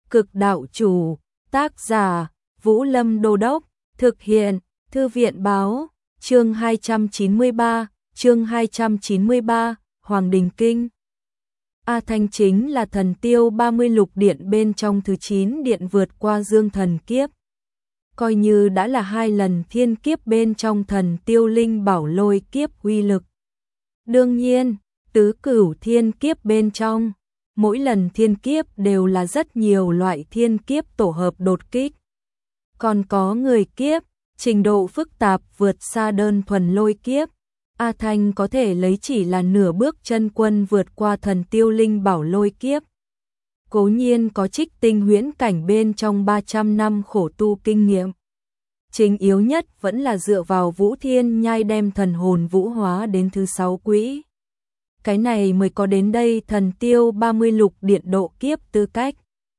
Cực đạo chủ, tác giả, Vũ Lâm Đô Đốc, thực hiện, Thư viện báo, chương 293, Hoàng Đình Kinh. A Thanh chính là thần tiêu 30 lục điện bên trong thứ 9 điện vượt qua dương thần kiếp. Coi như đã là 2 lần thiên kiếp bên trong thần tiêu linh bảo lôi kiếp uy lực. Đương nhiên, tứ cửu thiên kiếp bên trong, mỗi lần thiên kiếp đều là rất nhiều loại thiên kiếp tổ hợp đột kích. Còn có người kiếp, trình độ phức tạp vượt xa đơn thuần lôi kiếp. A Thanh có thể lấy chỉ là nửa bước chân quân vượt qua thần tiêu linh bảo lôi kiếp. Cố nhiên có trích tinh huyễn cảnh bên trong 300 năm khổ tu kinh nghiệm. Chính yếu nhất vẫn là dựa vào Vũ Thiên Nhai đem thần hồn vũ hóa đến thứ 6 quỹ. Cái này mới có đến đây thần tiêu 30 lục điện độ kiếp tư cách.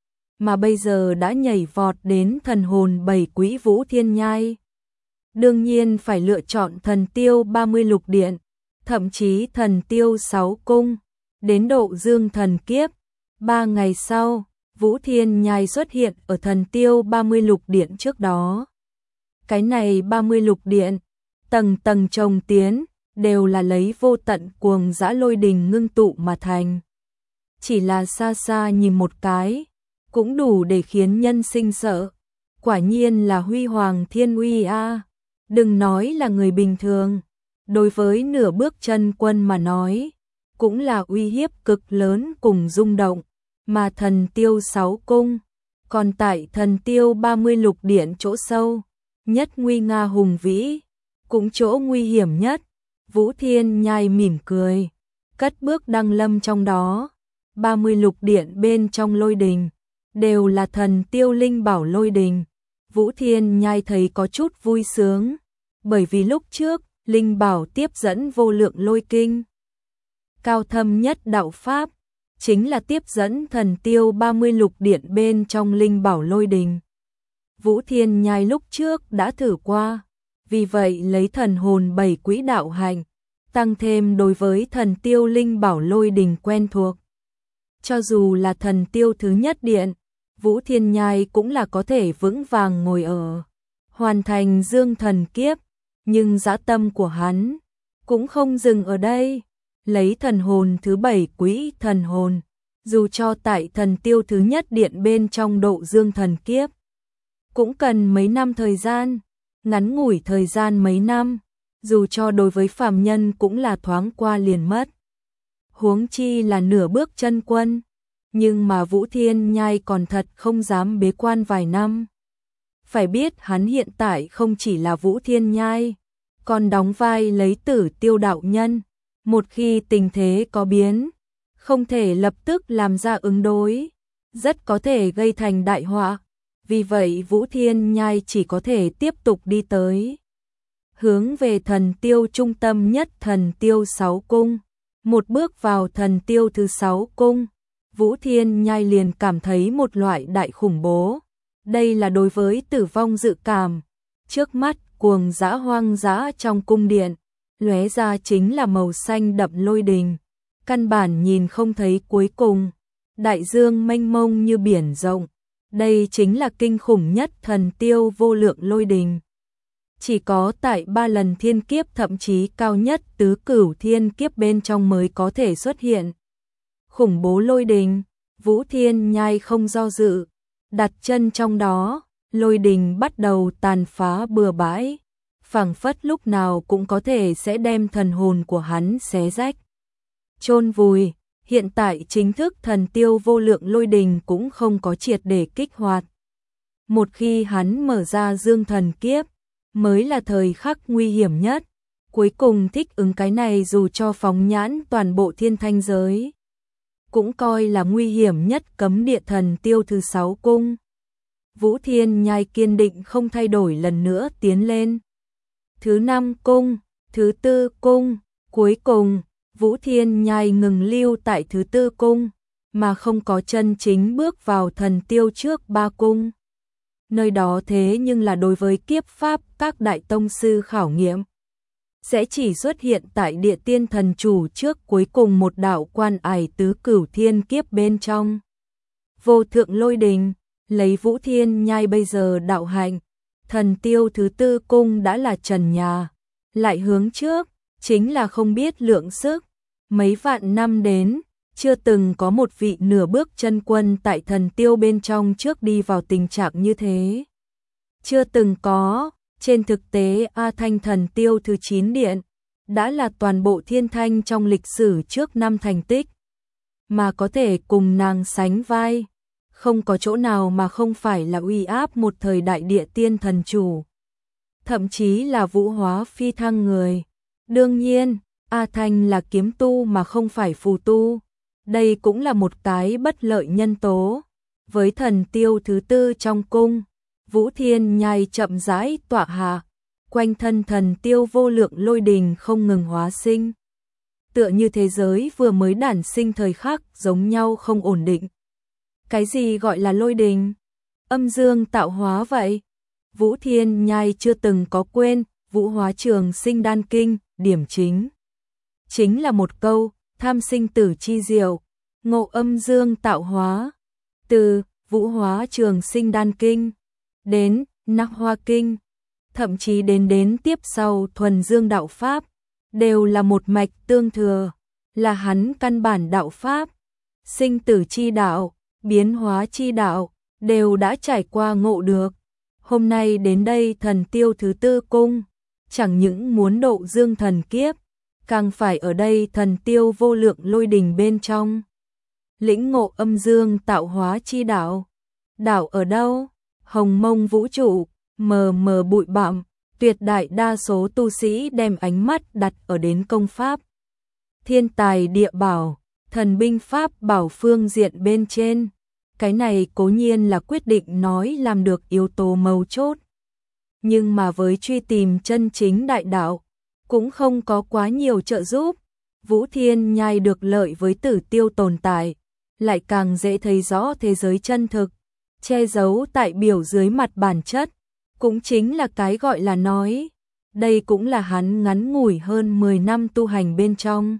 Mà bây giờ đã nhảy vọt đến thần hồn 7 quỹ Vũ Thiên Nhai. Đương nhiên phải lựa chọn thần tiêu 30 lục điện, thậm chí thần tiêu 6 cung, đến độ dương thần kiếp. 3 ngày sau, Vũ Thiên Nhai xuất hiện ở thần tiêu 30 lục điện trước đó. Cái này 30 lục điện, tầng tầng chồng tiến, đều là lấy vô tận cuồng dã lôi đình ngưng tụ mà thành. Chỉ là xa xa nhìn một cái, cũng đủ để khiến nhân sinh sợ. Quả nhiên là huy hoàng thiên uy a. Đừng nói là người bình thường, đối với nửa bước chân quân mà nói, cũng là uy hiếp cực lớn cùng rung động. Mà thần tiêu 6 cung, còn tại thần tiêu 30 lục điện chỗ sâu, nhất nguy nga hùng vĩ, cũng chỗ nguy hiểm nhất. Vũ Thiên Nhai mỉm cười, cất bước đăng lâm trong đó. 30 lục điện bên trong lôi đình, đều là thần tiêu linh bảo lôi đình. Vũ Thiên Nhai thấy có chút vui sướng, bởi vì lúc trước, linh bảo tiếp dẫn vô lượng lôi kinh. Cao thâm nhất đạo pháp, chính là tiếp dẫn thần tiêu 30 lục điện bên trong linh bảo lôi đình. Vũ Thiên Nhai lúc trước đã thử qua, vì vậy lấy thần hồn 7 quỹ đạo hành, tăng thêm đối với thần tiêu linh bảo lôi đình quen thuộc. Cho dù là thần tiêu thứ nhất điện, Vũ Thiên Nhai cũng là có thể vững vàng ngồi ở, hoàn thành dương thần kiếp, nhưng dã tâm của hắn cũng không dừng ở đây. Lấy thần hồn thứ 7 quỹ thần hồn, dù cho tại thần tiêu thứ nhất điện bên trong độ dương thần kiếp, cũng cần mấy năm thời gian, ngắn ngủi thời gian mấy năm, dù cho đối với phàm nhân cũng là thoáng qua liền mất. Huống chi là nửa bước chân quân, nhưng mà Vũ Thiên Nhai còn thật không dám bế quan vài năm. Phải biết hắn hiện tại không chỉ là Vũ Thiên Nhai, còn đóng vai lấy Tử Tiêu đạo nhân. Một khi tình thế có biến, không thể lập tức làm ra ứng đối, rất có thể gây thành đại họa. Vì vậy Vũ Thiên Nhai chỉ có thể tiếp tục đi tới, hướng về thần tiêu trung tâm nhất thần tiêu 6 cung. Một bước vào thần tiêu thứ 6 cung, Vũ Thiên Nhai liền cảm thấy một loại đại khủng bố. Đây là đối với tử vong dự cảm. Trước mắt cuồng dã hoang dã trong cung điện, lóe ra chính là màu xanh đậm lôi đình, căn bản nhìn không thấy cuối cùng. Đại dương mênh mông như biển rộng, đây chính là kinh khủng nhất thần tiêu vô lượng lôi đình. Chỉ có tại 3 lần thiên kiếp thậm chí cao nhất tứ cửu thiên kiếp bên trong mới có thể xuất hiện. Khủng bố lôi đình, Vũ Thiên Nhai không do dự, đặt chân trong đó, lôi đình bắt đầu tàn phá bừa bãi, phảng phất lúc nào cũng có thể sẽ đem thần hồn của hắn xé rách, chôn vùi. Hiện tại chính thức thần tiêu vô lượng lôi đình cũng không có triệt để kích hoạt. Một khi hắn mở ra dương thần kiếp, mới là thời khắc nguy hiểm nhất. Cuối cùng thích ứng cái này dù cho phóng nhãn toàn bộ thiên thanh giới, cũng coi là nguy hiểm nhất cấm địa thần tiêu thứ 6 cung. Vũ Thiên Nhai kiên định không thay đổi lần nữa tiến lên. Thứ 5 cung, thứ 4 cung, cuối cùng, Vũ Thiên Nhai ngừng lưu tại thứ 4 cung, mà không có chân chính bước vào thần tiêu trước 3 cung. Nơi đó thế nhưng là đối với kiếp pháp các đại tông sư khảo nghiệm. Sẽ chỉ xuất hiện tại địa tiên thần chủ trước cuối cùng một đạo quan ải tứ cửu thiên kiếp bên trong. Vô thượng lôi đình, lấy Vũ Thiên Nhai bây giờ đạo hạnh, thần tiêu thứ tư cung đã là trần nhà, lại hướng trước, chính là không biết lượng sức, mấy vạn năm đến, chưa từng có một vị nửa bước chân quân tại thần tiêu bên trong trước đi vào tình trạng như thế. Chưa từng có, trên thực tế A Thanh thần tiêu thứ 9 điện, đã là toàn bộ thiên thanh trong lịch sử trước năm thành tích, mà có thể cùng nàng sánh vai, không có chỗ nào mà không phải là uy áp một thời đại địa tiên thần chủ, thậm chí là vũ hóa phi thăng người. Đương nhiên, A Thanh là kiếm tu mà không phải phù tu, đây cũng là một cái bất lợi nhân tố. Với thần tiêu thứ tư trong cung, Vũ Thiên Nhai chậm rãi tọa hạ, quanh thân thần tiêu vô lượng lôi đình không ngừng hóa sinh. Tựa như thế giới vừa mới đản sinh thời khắc giống nhau không ổn định. Cái gì gọi là lôi đình? Âm dương tạo hóa vậy. Vũ Thiên Nhai chưa từng có quên, Vũ Hóa Trường Sinh Đan Kinh, điểm chính là một câu, tham sinh tử chi diệu, ngộ âm dương tạo hóa. Từ Vũ Hóa Trường Sinh Đan Kinh đến Nặc Hoa Kinh, thậm chí đến tiếp sau thuần dương đạo pháp, đều là một mạch tương thừa, là hắn căn bản đạo pháp. Sinh tử chi đạo, biến hóa chi đạo, đều đã trải qua ngộ được. Hôm nay đến đây thần tiêu thứ tư cung, chẳng những muốn độ dương thần kiếp, càng phải ở đây thần tiêu vô lượng lôi đình bên trong. Lĩnh ngộ âm dương tạo hóa chi đạo. Đạo ở đâu? Hồng mông vũ trụ, mờ mờ bụi bặm, tuyệt đại đa số tu sĩ đem ánh mắt đặt ở đến công pháp. Thiên tài địa bảo, thần binh pháp bảo phương diện bên trên. Cái này cố nhiên là quyết định nói làm được yếu tố mấu chốt. Nhưng mà với truy tìm chân chính đại đạo, cũng không có quá nhiều trợ giúp. Vũ Thiên Nhai được lợi với Tử Tiêu tồn tại, lại càng dễ thấy rõ thế giới chân thực, che giấu tại biểu dưới mặt bản chất, cũng chính là cái gọi là nói. Đây cũng là hắn ngắn ngủi hơn 10 năm tu hành bên trong,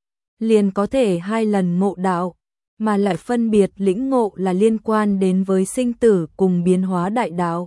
liền có thể 2 lần ngộ đạo, mà lại phân biệt lĩnh ngộ là liên quan đến với sinh tử cùng biến hóa đại đạo.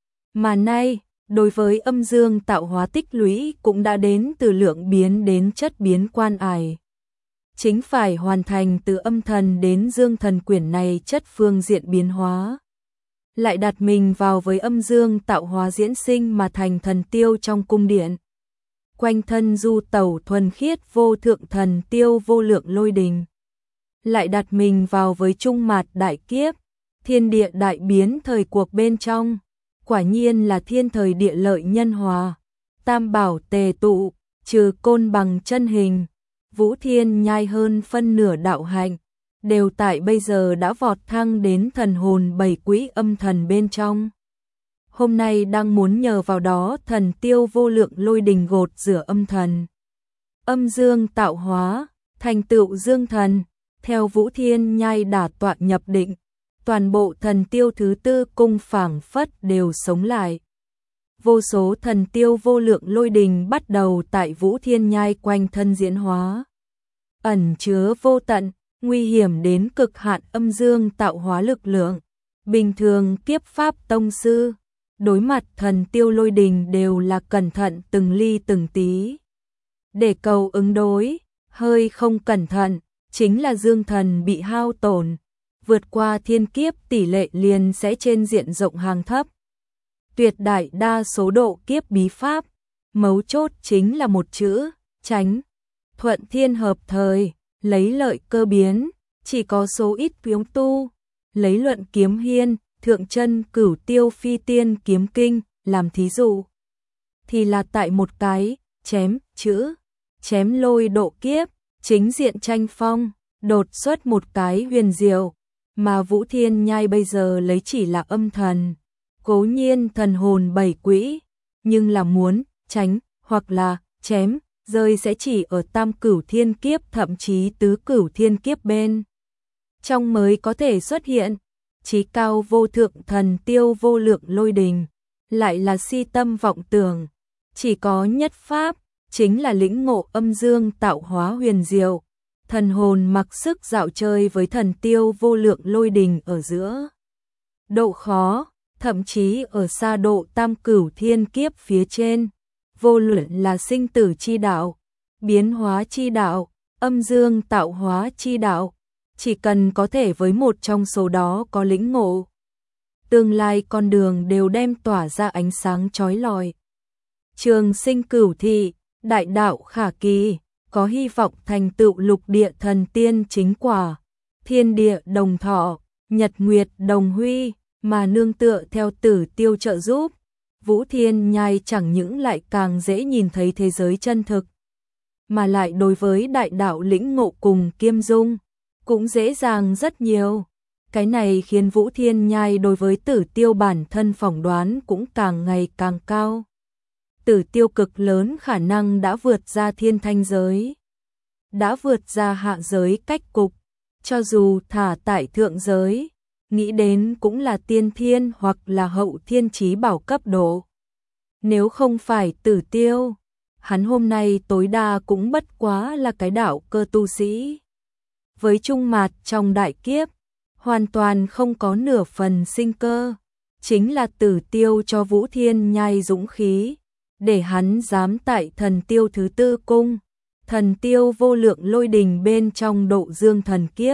Mà nay, đối với âm dương tạo hóa tích lũy cũng đã đến từ lượng biến đến chất biến quan ải. Chính phải hoàn thành từ âm thần đến dương thần quyển này chất phương diện biến hóa. Lại đặt mình vào với âm dương tạo hóa diễn sinh mà thành thần tiêu trong cung điện. Quanh thân du tẩu thuần khiết vô thượng thần tiêu vô lượng lôi đình. Lại đặt mình vào với trung mạt đại kiếp, thiên địa đại biến thời cuộc bên trong. Quả nhiên là thiên thời địa lợi nhân hòa, tam bảo tề tụ, trừ côn bằng chân hình. Vũ Thiên Nhai hơn phân nửa đạo hạnh, đều tại bây giờ đã vọt thăng đến thần hồn 7 quỹ âm thần bên trong. Hôm nay đang muốn nhờ vào đó thần tiêu vô lượng lôi đình gột rửa âm thần. Âm dương tạo hóa, thành tựu dương thần, theo Vũ Thiên Nhai đả tọa nhập định, toàn bộ thần tiêu thứ tư cung phảng phất đều sống lại. Vô số thần tiêu vô lượng lôi đình bắt đầu tại Vũ Thiên Nhai quanh thân diễn hóa. Ẩn chứa vô tận, nguy hiểm đến cực hạn âm dương tạo hóa lực lượng. Bình thường kiếp pháp tông sư, đối mặt thần tiêu lôi đình đều là cẩn thận từng ly từng tí. Để cầu ứng đối, hơi không cẩn thận, chính là dương thần bị hao tổn. Vượt qua thiên kiếp tỷ lệ liền sẽ trên diện rộng hàng thấp. Tuyệt đại đa số độ kiếp bí pháp, mấu chốt chính là một chữ, tránh. Thuận thiên hợp thời, lấy lợi cơ biến, chỉ có số ít phiếu tu. Lấy luận kiếm hiên, thượng chân cửu tiêu phi tiên kiếm kinh, làm thí dụ. Thì là tại một cái, chém, chữ, chém lôi độ kiếp, chính diện tranh phong, đột xuất một cái huyền diệu. Mà Vũ Thiên Nhai bây giờ lấy chỉ là âm thần, cố nhiên thần hồn 7 quỹ, nhưng là muốn tránh hoặc là chém rơi sẽ chỉ ở tam cửu thiên kiếp thậm chí tứ cửu thiên kiếp bên trong mới có thể xuất hiện. Chí cao vô thượng thần tiêu vô lượng lôi đình, lại là si tâm vọng tưởng, chỉ có nhất pháp, chính là lĩnh ngộ âm dương tạo hóa huyền diệu. Thần hồn mặc sức dạo chơi với thần tiêu vô lượng lôi đình ở giữa. độ khó, thậm chí ở xa độ tam cửu thiên kiếp phía trên, vô luận là sinh tử chi đạo, biến hóa chi đạo, âm dương tạo hóa chi đạo, chỉ cần có thể với một trong số đó có lĩnh ngộ, tương lai con đường đều đem tỏa ra ánh sáng chói lọi. Trường sinh cửu thị, đại đạo khả kỳ, có hy vọng thành tựu lục địa thần tiên chính quả, thiên địa đồng thọ, nhật nguyệt đồng huy, mà nương tựa theo Tử Tiêu trợ giúp, Vũ Thiên Nhai chẳng những lại càng dễ nhìn thấy thế giới chân thực, mà lại đối với đại đạo lĩnh ngộ cùng kiêm dung, cũng dễ dàng rất nhiều. Cái này khiến Vũ Thiên Nhai đối với Tử Tiêu bản thân phỏng đoán cũng càng ngày càng cao. Tử Tiêu cực lớn khả năng đã vượt ra thiên thanh giới, đã vượt ra hạ giới cách cục, cho dù thả tại thượng giới, nghĩ đến cũng là tiên thiên hoặc là hậu thiên chí bảo cấp độ. Nếu không phải Tử Tiêu, hắn hôm nay tối đa cũng bất quá là cái đạo cơ tu sĩ. Với trung mạt trong đại kiếp, hoàn toàn không có nửa phần sinh cơ, chính là Tử Tiêu cho Vũ Thiên Nhai dũng khí, để hắn dám tại Thần Tiêu thứ tư cung, Thần Tiêu vô lượng lôi đình bên trong độ dương thần kiếp.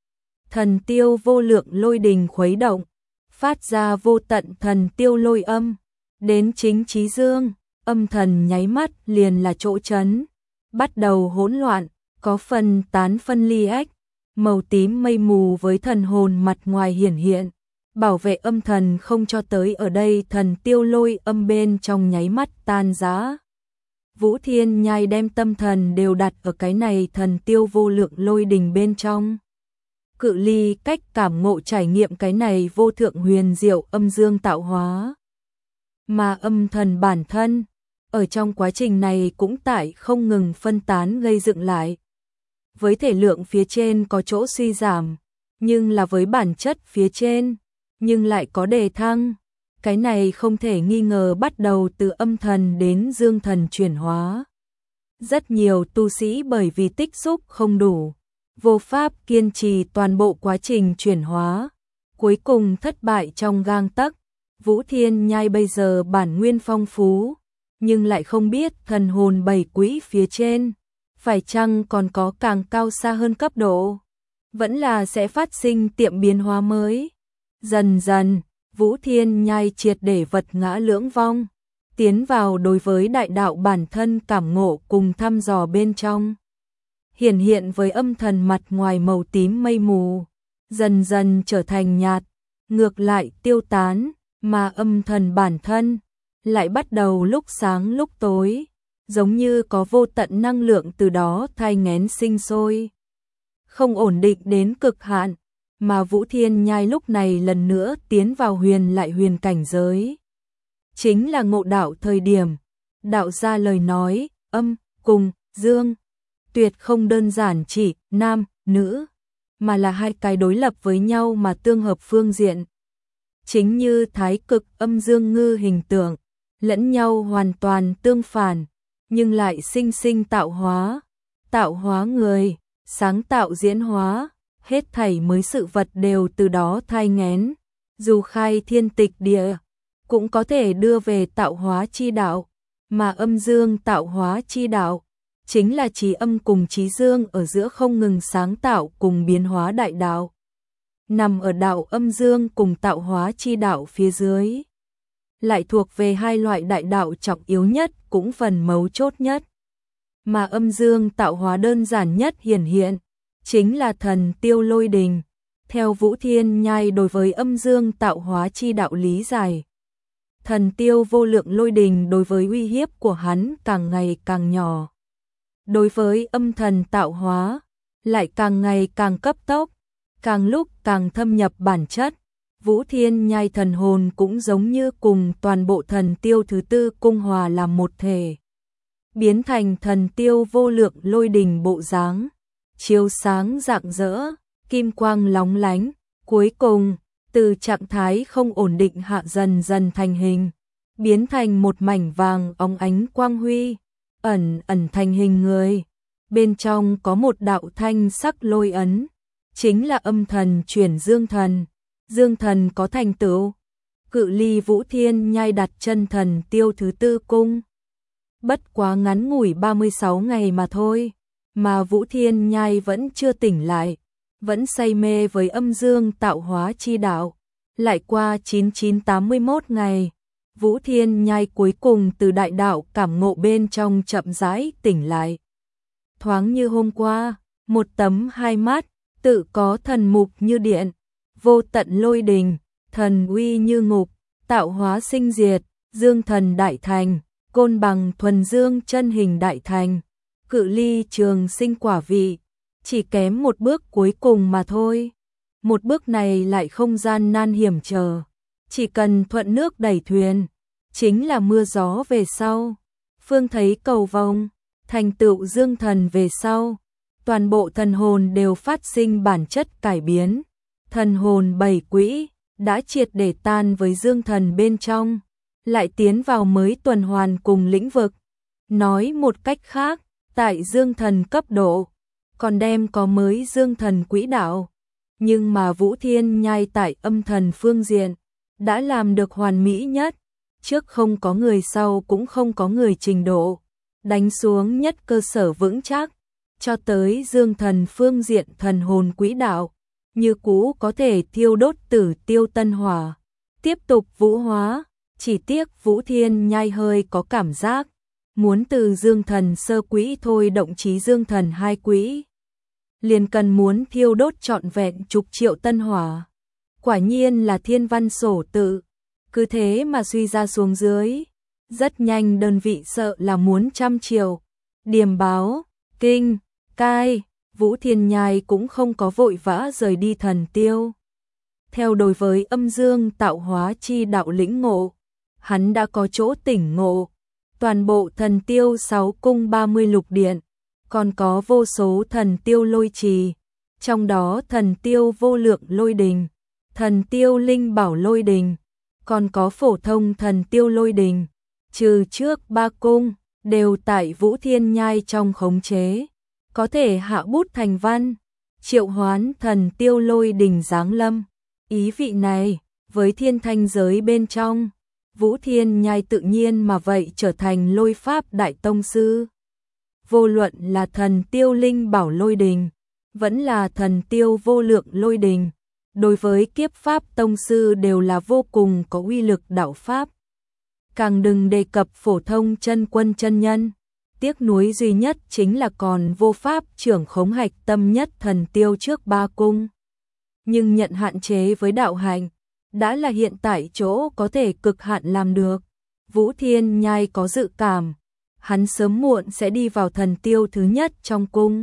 Thần Tiêu vô lượng lôi đình khuấy động, phát ra vô tận thần tiêu lôi âm, đến chính chí dương, âm thần nháy mắt liền là chỗ chấn, bắt đầu hỗn loạn, có phần tán phân ly ếch, màu tím mây mù với thần hồn mặt ngoài hiển hiện, bảo vệ âm thần không cho tới ở đây thần tiêu lôi âm bên trong nháy mắt tan rã. Vũ Thiên Nhai đem tâm thần đều đặt ở cái này thần tiêu vô lượng lôi đình bên trong. Cự ly cách cảm ngộ trải nghiệm cái này vô thượng huyền diệu âm dương tạo hóa. Mà âm thần bản thân, ở trong quá trình này cũng tại không ngừng phân tán gây dựng lại. Với thể lượng phía trên có chỗ suy giảm, nhưng là với bản chất phía trên, nhưng lại có đề thăng. Cái này không thể nghi ngờ bắt đầu từ âm thần đến dương thần chuyển hóa. Rất nhiều tu sĩ bởi vì tích xúc không đủ, vô pháp kiên trì toàn bộ quá trình chuyển hóa, cuối cùng thất bại trong gang tấc. Vũ Thiên Nhai bây giờ bản nguyên phong phú, nhưng lại không biết thần hồn bảy quỹ phía trên, phải chăng còn có càng cao xa hơn cấp độ, vẫn là sẽ phát sinh tiệm biến hóa mới. Dần dần, Vũ Thiên Nhai triệt để vật ngã lưỡng vong, tiến vào đối với đại đạo bản thân cảm ngộ cùng thăm dò bên trong. Hiển hiện với âm thần mặt ngoài màu tím mây mù, dần dần trở thành nhạt, ngược lại tiêu tán, mà âm thần bản thân lại bắt đầu lúc sáng lúc tối, giống như có vô tận năng lượng từ đó thai nghén sinh sôi. Không ổn định đến cực hạn, mà Vũ Thiên Nhai lúc này lần nữa tiến vào huyền lại huyền cảnh giới. Chính là ngộ đạo thời điểm, đạo ra lời nói, âm, cùng, dương, tuyệt không đơn giản chỉ nam, nữ, mà là hai cái đối lập với nhau mà tương hợp phương diện. Chính như thái cực âm dương ngư hình tượng, lẫn nhau hoàn toàn tương phản, nhưng lại sinh sinh tạo hóa người, sáng tạo diễn hóa, hết thảy mới sự vật đều từ đó thai nghén, dù khai thiên tịch địa, cũng có thể đưa về tạo hóa chi đạo, mà âm dương tạo hóa chi đạo, chính là trí âm cùng trí dương ở giữa không ngừng sáng tạo cùng biến hóa đại đạo. Nằm ở đạo âm dương cùng tạo hóa chi đạo phía dưới, lại thuộc về hai loại đại đạo trọng yếu nhất cũng phần mấu chốt nhất. Mà âm dương tạo hóa đơn giản nhất hiển hiện, chính là thần tiêu lôi đình. Theo Vũ Thiên Nhai đối với âm dương tạo hóa chi đạo lý giải, thần tiêu vô lượng lôi đình đối với uy hiếp của hắn càng ngày càng nhỏ. Đối với âm thần tạo hóa, lại càng ngày càng cấp tốc, càng lúc càng thâm nhập bản chất. Vũ Thiên Nhai thần hồn cũng giống như cùng toàn bộ thần tiêu thứ tư cung hòa làm một thể, biến thành thần tiêu vô lượng lôi đình bộ dáng, chiếu sáng rạng rỡ, kim quang lóng lánh, cuối cùng từ trạng thái không ổn định hạ dần dần thành hình, biến thành một mảnh vàng óng ánh quang huy, ẩn thành hình người. Bên trong có một đạo thanh sắc lôi ấn, chính là âm thần chuyển dương thần, Dương Thần có thành tựu, cự ly Vũ Thiên Nhai đặt chân Thần Tiêu thứ tư cung. Bất quá ngắn ngủi 36 ngày mà thôi, mà Vũ Thiên Nhai vẫn chưa tỉnh lại, vẫn say mê với âm dương tạo hóa chi đạo. Lại qua 9981 ngày, Vũ Thiên Nhai cuối cùng từ đại đạo cảm ngộ bên trong chậm rãi tỉnh lại. Thoáng như hôm qua, một tấm hai mắt, tự có thần mục như điện, vô tận lôi đình, thần uy như ngục, tạo hóa sinh diệt, dương thần đại thành, côn bằng thuần dương chân hình đại thành, cự ly trường sinh quả vị, chỉ kém một bước cuối cùng mà thôi. Một bước này lại không gian nan hiểm trở, chỉ cần thuận nước đẩy thuyền, chính là mưa gió về sau. Phương thấy cầu vồng, thành tựu dương thần về sau, toàn bộ thần hồn đều phát sinh bản chất cải biến. Thần hồn bảy quỹ đã triệt để tan với dương thần bên trong, lại tiến vào mới tuần hoàn cùng lĩnh vực. Nói một cách khác, tại dương thần cấp độ, còn đem có mới dương thần quỹ đạo. Nhưng mà Vũ Thiên Nhai tại âm thần phương diện, đã làm được hoàn mỹ nhất. Trước không có người, sau cũng không có người trình độ. Đánh xuống nhất cơ sở vững chắc, cho tới dương thần phương diện thần hồn quỹ đạo. Như cũ có thể thiêu đốt tử tiêu tân hỏa, tiếp tục vũ hóa. Chỉ tiếc Vũ Thiên Nhai hơi có cảm giác, muốn từ dương thần sơ quỹ thôi động chí dương thần hai quỹ, liền cần muốn thiêu đốt trọn vẹn chục triệu tân hỏa. Quả nhiên là thiên văn sổ tự, cứ thế mà suy ra xuống dưới, rất nhanh đơn vị sợ là muốn trăm triệu. Điềm báo, kinh, cai, Vũ Thiên Nhai cũng không có vội vã rời đi thần tiêu. Theo đối với âm dương tạo hóa chi đạo lĩnh ngộ, hắn đã có chỗ tỉnh ngộ. Toàn bộ thần tiêu 6 cung 30 lục điện, còn có vô số thần tiêu lôi trì, trong đó thần tiêu vô lượng lôi đình, thần tiêu linh bảo lôi đình, còn có phổ thông thần tiêu lôi đình, trừ trước ba cung, đều tại Vũ Thiên Nhai trong khống chế, có thể hạ bút thành văn, triệu hoán thần tiêu lôi đình giáng lâm. Ý vị này, với thiên thanh giới bên trong, Vũ Thiên Nhai tự nhiên mà vậy trở thành lôi pháp đại tông sư. Vô luận là thần tiêu linh bảo lôi đình, vẫn là thần tiêu vô lượng lôi đình, đối với kiếp pháp tông sư đều là vô cùng có uy lực đạo pháp. Càng đừng đề cập phổ thông chân quân chân nhân, tiếc nuối duy nhất chính là còn vô pháp trưởng khống hạch tâm nhất thần tiêu trước ba cung. Nhưng nhận hạn chế với đạo hành, đã là hiện tại chỗ có thể cực hạn làm được. Vũ Thiên Nhai có dự cảm, hắn sớm muộn sẽ đi vào thần tiêu thứ nhất trong cung.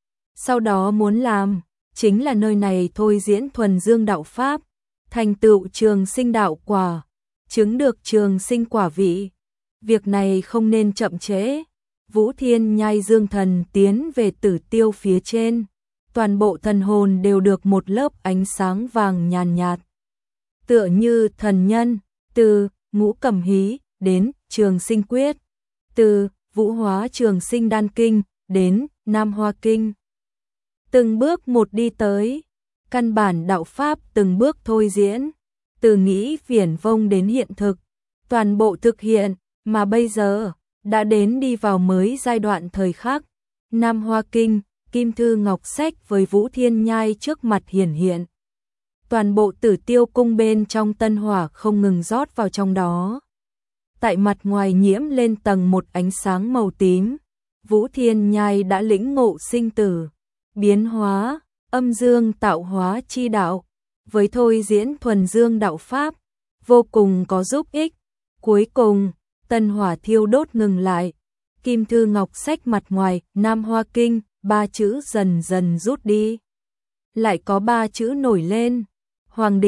Sau đó muốn làm, chính là nơi này thôi diễn thuần dương đạo pháp, thành tựu trường sinh đạo quả, chứng được trường sinh quả vị. Việc này không nên chậm trễ. Vũ Thiên Nhai dương thần tiến về tử tiêu phía trên, toàn bộ thần hồn đều được một lớp ánh sáng vàng nhàn nhạt. Tựa như thần nhân, từ ngũ cẩm hí đến trường sinh quyết, từ vũ hóa trường sinh đan kinh đến nam hoa kinh. Từng bước một đi tới, căn bản đạo pháp từng bước thôi diễn, từ nghĩ viển vông đến hiện thực, toàn bộ thực hiện, mà bây giờ đã đến đi vào mới giai đoạn thời khắc. Nam hoa kinh, kim thư ngọc sách với Vũ Thiên Nhai trước mặt hiển hiện. Toàn bộ tử tiêu cung bên trong tân hỏa không ngừng rót vào trong đó. Tại mặt ngoài nhiễm lên tầng một ánh sáng màu tím, Vũ Thiên Nhai đã lĩnh ngộ sinh tử, biến hóa, âm dương tạo hóa chi đạo, với thôi diễn thuần dương đạo pháp, vô cùng có giúp ích. Cuối cùng, tân hỏa thiêu đốt ngừng lại, kim thư ngọc sách mặt ngoài, Nam Hoa Kinh, ba chữ dần dần rút đi. Lại có ba chữ nổi lên, Hoàng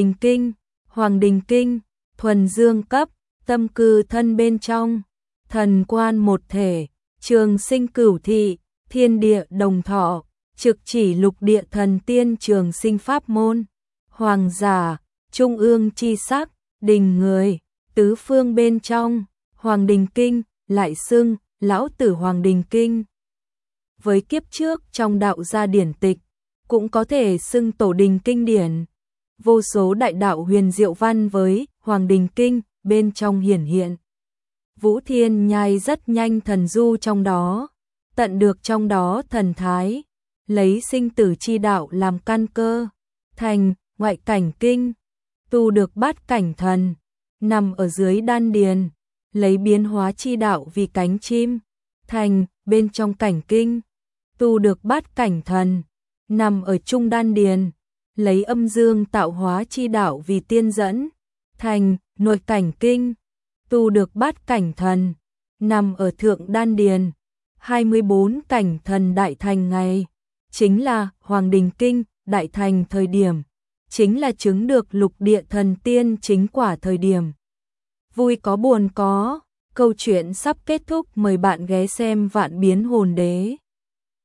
Đình Kinh, thuần dương cấp, tâm cư thân bên trong, thần quan một thể, trường sinh cửu thị, thiên địa đồng thọ, trực chỉ lục địa thần tiên trường sinh pháp môn, hoàng giả, trung ương chi sắc, đình người, tứ phương bên trong, Hoàng Đình Kinh, lại xưng lão tử Hoàng Đình Kinh. Với kiếp trước trong đạo gia điển tịch, cũng có thể xưng tổ đình kinh điển. vô số đại đạo huyền diệu văn với Hoàng Đình Kinh bên trong hiển hiện. Vũ Thiên Nhai rất nhanh thần du trong đó, tận được trong đó thần thái, lấy sinh tử chi đạo làm căn cơ, thành ngoại cảnh kinh, tu được bát cảnh thần, nằm ở dưới đan điền, lấy biến hóa chi đạo vì cánh chim, thành bên trong cảnh kinh, tu được bát cảnh thần, nằm ở trung đan điền, lấy âm dương tạo hóa chi đạo vì tiên dẫn, thành nội cảnh kinh, tu được bát cảnh thần, nằm ở thượng đan điền, 24 cảnh thần đại thành ngày, chính là Hoàng Đình Kinh đại thành thời điểm, chính là chứng được lục địa thần tiên chính quả thời điểm. Vui có buồn có, câu chuyện sắp kết thúc, mời bạn ghé xem Vạn Biến Hồn Đế.